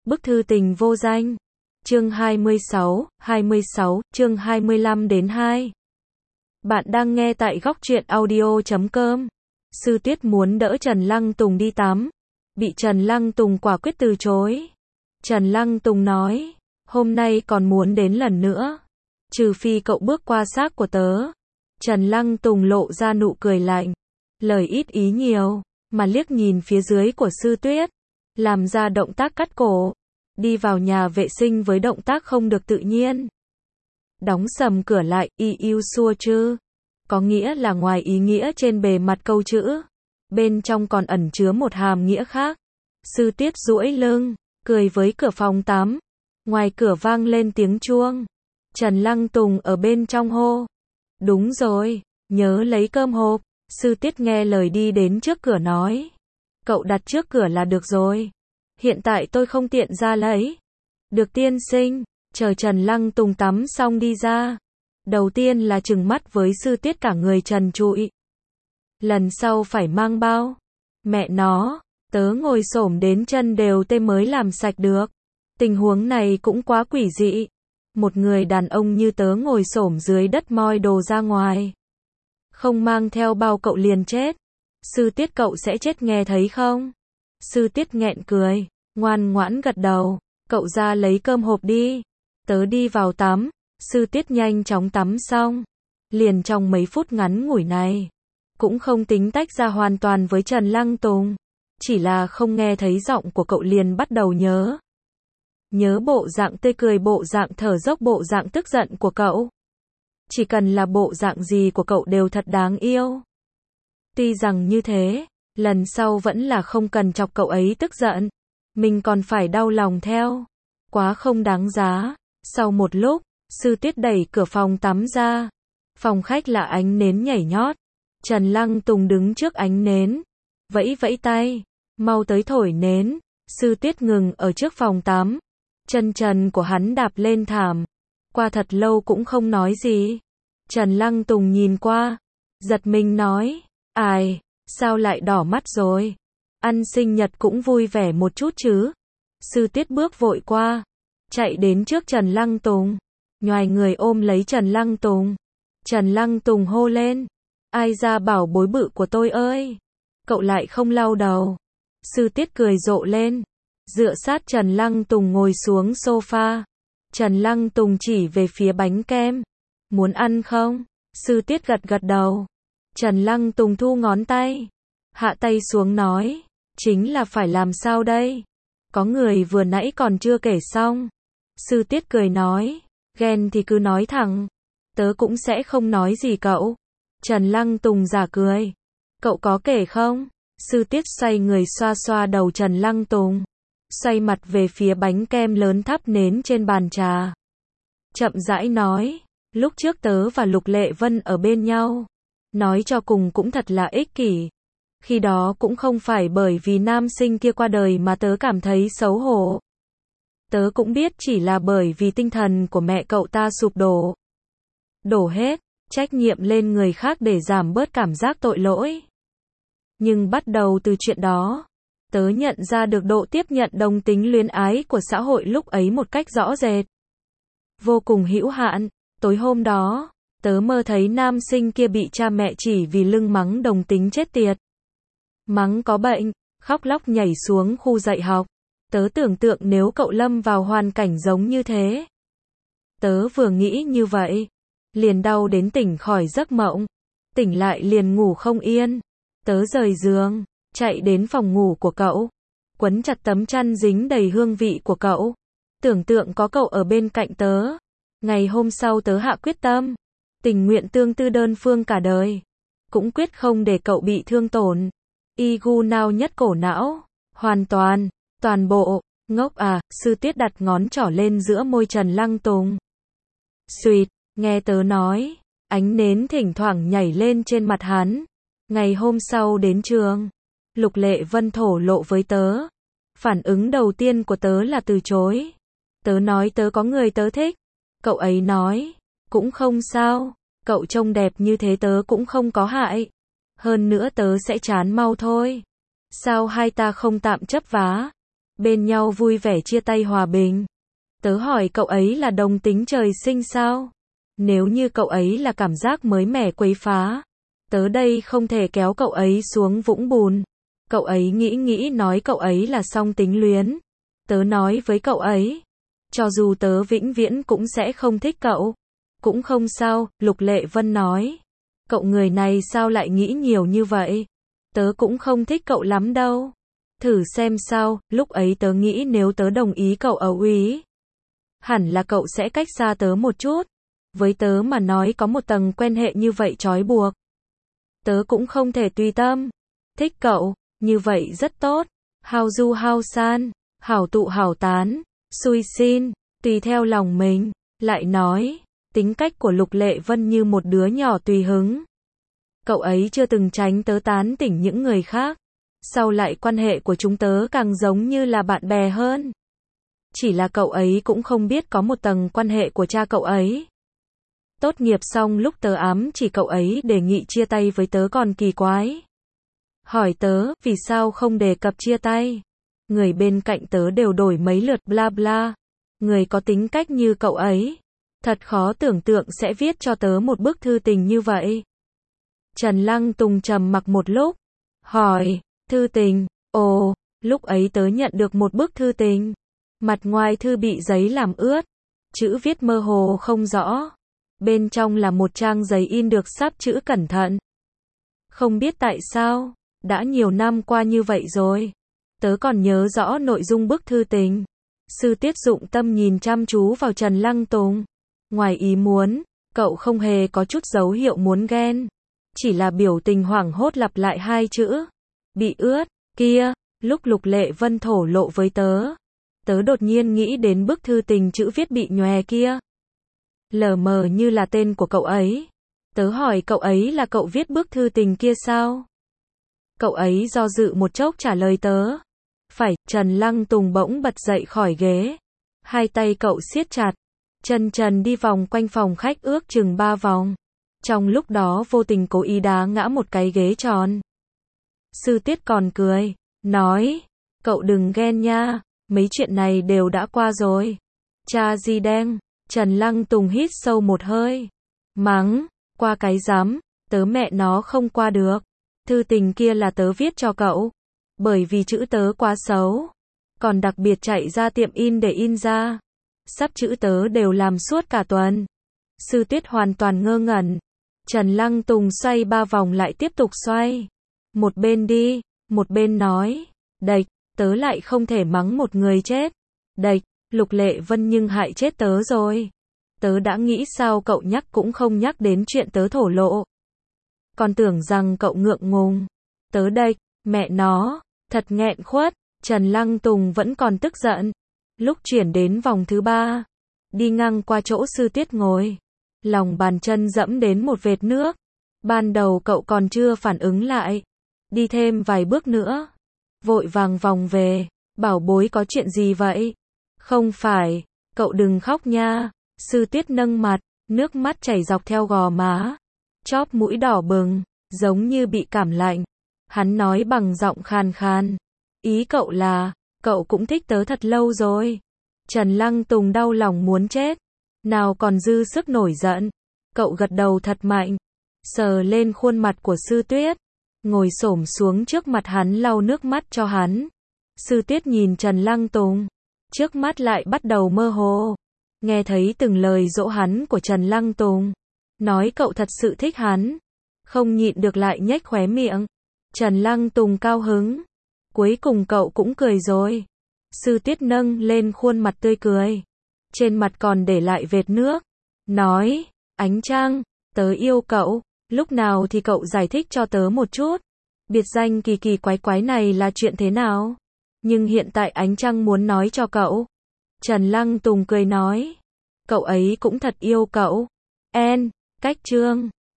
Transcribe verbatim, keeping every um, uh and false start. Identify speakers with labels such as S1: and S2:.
S1: Bức thư tình vô danh. Chương hai mươi sáu, hai mươi sáu, chương hai mươi lăm đến hai. Bạn đang nghe tại góc truyện audio chấm com. Sư Tuyết muốn đỡ Trần Lăng Tùng đi tắm, bị Trần Lăng Tùng quả quyết từ chối. Trần Lăng Tùng nói, hôm nay còn muốn đến lần nữa, trừ phi cậu bước qua xác của tớ. Trần Lăng Tùng lộ ra nụ cười lạnh, lời ít ý nhiều, mà liếc nhìn phía dưới của Sư Tuyết, làm ra động tác cắt cổ, đi vào nhà vệ sinh với động tác không được tự nhiên. Đóng sầm cửa lại, y yêu xua chứ, có nghĩa là ngoài ý nghĩa trên bề mặt câu chữ, bên trong còn ẩn chứa một hàm nghĩa khác. Sư Tuyết duỗi lưng, cười với cửa phòng tắm. Ngoài cửa vang lên tiếng chuông. Trần Lăng Tùng ở bên trong hô, đúng rồi, nhớ lấy cơm hộp. Sư Tuyết nghe lời đi đến trước cửa nói, cậu đặt trước cửa là được rồi, hiện tại tôi không tiện ra lấy. Được tiên sinh. Chờ Trần Lăng Tùng tắm xong đi ra, đầu tiên là trừng mắt với Sư Tuyết cả người trần trụi. Lần sau phải mang bao. Mẹ nó, tớ ngồi xổm đến chân đều tê mới làm sạch được. Tình huống này cũng quá quỷ dị. Một người đàn ông như tớ ngồi xổm dưới đất moi đồ ra ngoài, không mang theo bao cậu liền chết. Sư Tuyết, cậu sẽ chết nghe thấy không? Sư Tuyết nghẹn cười, ngoan ngoãn gật đầu. Cậu ra lấy cơm hộp đi, tớ đi vào tắm. Sư Tuyết nhanh chóng tắm xong, liền trong mấy phút ngắn ngủi này, cũng không tính tách ra hoàn toàn với Trần Lăng Tùng, chỉ là không nghe thấy giọng của cậu liền bắt đầu nhớ. Nhớ bộ dạng tươi cười, bộ dạng thở dốc, bộ dạng tức giận của cậu. Chỉ cần là bộ dạng gì của cậu đều thật đáng yêu. Tuy rằng như thế, lần sau vẫn là không cần chọc cậu ấy tức giận, mình còn phải đau lòng theo. Quá không đáng giá. Sau một lúc, Sư Tuyết đẩy cửa phòng tắm ra. Phòng khách là ánh nến nhảy nhót. Trần Lăng Tùng đứng trước ánh nến, vẫy vẫy tay, mau tới thổi nến. Sư Tuyết ngừng ở trước phòng tắm, chân trần của hắn đạp lên thảm. Qua thật lâu cũng không nói gì. Trần Lăng Tùng nhìn qua, giật mình nói, ai, sao lại đỏ mắt rồi? Ăn sinh nhật cũng vui vẻ một chút chứ. Sư Tuyết bước vội qua, chạy đến trước Trần Lăng Tùng, nhoài người ôm lấy Trần Lăng Tùng. Trần Lăng Tùng hô lên, ai ra bảo bối bự của tôi ơi, cậu lại không lau đầu. Sư Tuyết cười rộ lên, dựa sát Trần Lăng Tùng ngồi xuống sofa. Trần Lăng Tùng chỉ về phía bánh kem, muốn ăn không? Sư Tuyết gật gật đầu. Trần Lăng Tùng thu ngón tay, hạ tay xuống nói, chính là phải làm sao đây? Có người vừa nãy còn chưa kể xong. Sư Tuyết cười nói, ghen thì cứ nói thẳng, tớ cũng sẽ không nói gì cậu. Trần Lăng Tùng giả cười, cậu có kể không? Sư Tuyết xoay người xoa xoa đầu Trần Lăng Tùng, xoay mặt về phía bánh kem lớn thắp nến trên bàn trà. Chậm rãi nói, lúc trước tớ và Lục Lệ Vân ở bên nhau, nói cho cùng cũng thật là ích kỷ. Khi đó cũng không phải bởi vì nam sinh kia qua đời mà tớ cảm thấy xấu hổ. Tớ cũng biết chỉ là bởi vì tinh thần của mẹ cậu ta sụp đổ. Đổ hết trách nhiệm lên người khác để giảm bớt cảm giác tội lỗi. Nhưng bắt đầu từ chuyện đó, tớ nhận ra được độ tiếp nhận đồng tính luyến ái của xã hội lúc ấy một cách rõ rệt, vô cùng hữu hạn. Tối hôm đó, tớ mơ thấy nam sinh kia bị cha mẹ chỉ vì lưng mắng đồng tính chết tiệt. Mắng có bệnh, khóc lóc nhảy xuống khu dạy học. Tớ tưởng tượng nếu cậu lâm vào hoàn cảnh giống như thế. Tớ vừa nghĩ như vậy, liền đau đến tỉnh khỏi giấc mộng. Tỉnh lại liền ngủ không yên. Tớ rời giường, chạy đến phòng ngủ của cậu, quấn chặt tấm chăn dính đầy hương vị của cậu. Tưởng tượng có cậu ở bên cạnh tớ. Ngày hôm sau tớ hạ quyết tâm, tình nguyện tương tư đơn phương cả đời, cũng quyết không để cậu bị thương tổn. Igu nao nhất cổ não, hoàn toàn, toàn bộ. Ngốc à? Sư Tuyết đặt ngón trỏ lên giữa môi Trần Lăng Tùng. Xuyệt, nghe tớ nói. Ánh nến thỉnh thoảng nhảy lên trên mặt hắn. Ngày hôm sau đến trường, Lục Lệ Vân thổ lộ với tớ. Phản ứng đầu tiên của tớ là từ chối. Tớ nói tớ có người tớ thích. Cậu ấy nói, cũng không sao, cậu trông đẹp như thế tớ cũng không có hại. Hơn nữa tớ sẽ chán mau thôi. Sao hai ta không tạm chấp vá? bên nhau vui vẻ chia tay hòa bình. Tớ hỏi cậu ấy là đồng tính trời sinh sao? Nếu như cậu ấy là cảm giác mới mẻ quấy phá, tớ đây không thể kéo cậu ấy xuống vũng bùn. Cậu ấy nghĩ nghĩ nói cậu ấy là song tính luyến. Tớ nói với cậu ấy, cho dù tớ vĩnh viễn cũng sẽ không thích cậu. Cũng không sao, Lục Lệ Vân nói. Cậu người này sao lại nghĩ nhiều như vậy? Tớ cũng không thích cậu lắm đâu. Thử xem sao, lúc ấy tớ nghĩ nếu tớ đồng ý cậu ở úy, hẳn là cậu sẽ cách xa tớ một chút. Với tớ mà nói có một tầng quen hệ như vậy trói buộc. Tớ cũng không thể tùy tâm. Thích cậu, như vậy rất tốt. Hao du hao san, hảo tụ hảo tán, xui xin, tùy theo lòng mình. Lại nói, tính cách của Lục Lệ Vân như một đứa nhỏ tùy hứng. Cậu ấy chưa từng tránh tớ tán tỉnh những người khác. Sau lại quan hệ của chúng tớ càng giống như là bạn bè hơn. Chỉ là cậu ấy cũng không biết có một tầng quan hệ của cha cậu ấy. Tốt nghiệp xong lúc tớ ám chỉ cậu ấy đề nghị chia tay với tớ còn kỳ quái. Hỏi tớ, vì sao không đề cập chia tay? Người bên cạnh tớ đều đổi mấy lượt bla bla. Người có tính cách như cậu ấy, thật khó tưởng tượng sẽ viết cho tớ một bức thư tình như vậy. Trần Lăng Tùng trầm mặc một lúc, hỏi, thư tình, ồ, lúc ấy tớ nhận được một bức thư tình. Mặt ngoài thư bị giấy làm ướt, chữ viết mơ hồ không rõ. Bên trong là một trang giấy in được sắp chữ cẩn thận. Không biết tại sao, đã nhiều năm qua như vậy rồi, tớ còn nhớ rõ nội dung bức thư tình. Sư Tiết dụng tâm nhìn chăm chú vào Trần Lăng Tùng. Ngoài ý muốn, cậu không hề có chút dấu hiệu muốn ghen. Chỉ là biểu tình hoảng hốt lặp lại hai chữ. Bị ướt, kia, lúc Lục Lệ Vân thổ lộ với tớ. Tớ đột nhiên nghĩ đến bức thư tình chữ viết bị nhòe kia. Lờ mờ như là tên của cậu ấy. Tớ hỏi cậu ấy là cậu viết bức thư tình kia sao? Cậu ấy do dự một chốc trả lời tớ. Phải, Trần Lăng Tùng bỗng bật dậy khỏi ghế. Hai tay cậu siết chặt. Chân trần đi vòng quanh phòng khách ước chừng ba vòng. Trong lúc đó vô tình cố ý đá ngã một cái ghế tròn. Sư Tiết còn cười, nói, cậu đừng ghen nha, mấy chuyện này đều đã qua rồi. Cha gì đen, Trần Lăng Tùng hít sâu một hơi. Mắng, qua cái rắm, tớ mẹ nó không qua được. Thư tình kia là tớ viết cho cậu. Bởi vì chữ tớ quá xấu. Còn đặc biệt chạy ra tiệm in để in ra. Sắp chữ tớ đều làm suốt cả tuần. Sư Tiết hoàn toàn ngơ ngẩn. Trần Lăng Tùng xoay ba vòng lại tiếp tục xoay. Một bên đi, một bên nói. Đệch, tớ lại không thể mắng một người chết. Đệch, Lục Lệ Vân nhưng hại chết tớ rồi. Tớ đã nghĩ sao cậu nhắc cũng không nhắc đến chuyện tớ thổ lộ. Còn tưởng rằng cậu ngượng ngùng. Tớ đệch, mẹ nó, thật nghẹn khuất. Trần Lăng Tùng vẫn còn tức giận. Lúc chuyển đến vòng thứ ba, đi ngang qua chỗ Sư Tiết ngồi, lòng bàn chân dẫm đến một vệt nước. Ban đầu cậu còn chưa phản ứng lại, đi thêm vài bước nữa, vội vàng vòng về, bảo bối có chuyện gì vậy? Không phải, cậu đừng khóc nha. Sư Tiết nâng mặt, nước mắt chảy dọc theo gò má, chóp mũi đỏ bừng, giống như bị cảm lạnh. Hắn nói bằng giọng khàn khàn, ý cậu là, cậu cũng thích tớ thật lâu rồi. Trần Lăng Tùng đau lòng muốn chết, nào còn dư sức nổi giận. Cậu gật đầu thật mạnh, sờ lên khuôn mặt của Sư Tiết, ngồi xổm xuống trước mặt hắn lau nước mắt cho hắn. Sư Tiết nhìn Trần Lăng Tùng, trước mắt lại bắt đầu mơ hồ. Nghe thấy từng lời dỗ hắn của Trần Lăng Tùng, nói cậu thật sự thích hắn, không nhịn được lại nhếch khóe miệng. Trần Lăng Tùng cao hứng, cuối cùng cậu cũng cười rồi. Sư Tiết nâng lên khuôn mặt tươi cười, trên mặt còn để lại vệt nước, nói, Ánh Trăng, tớ yêu cậu, lúc nào thì cậu giải thích cho tớ một chút. Biệt danh kỳ kỳ quái quái này là chuyện thế nào? Nhưng hiện tại Ánh Trăng muốn nói cho cậu. Trần Lăng Tùng cười nói, cậu ấy cũng thật yêu cậu. En, cách chương.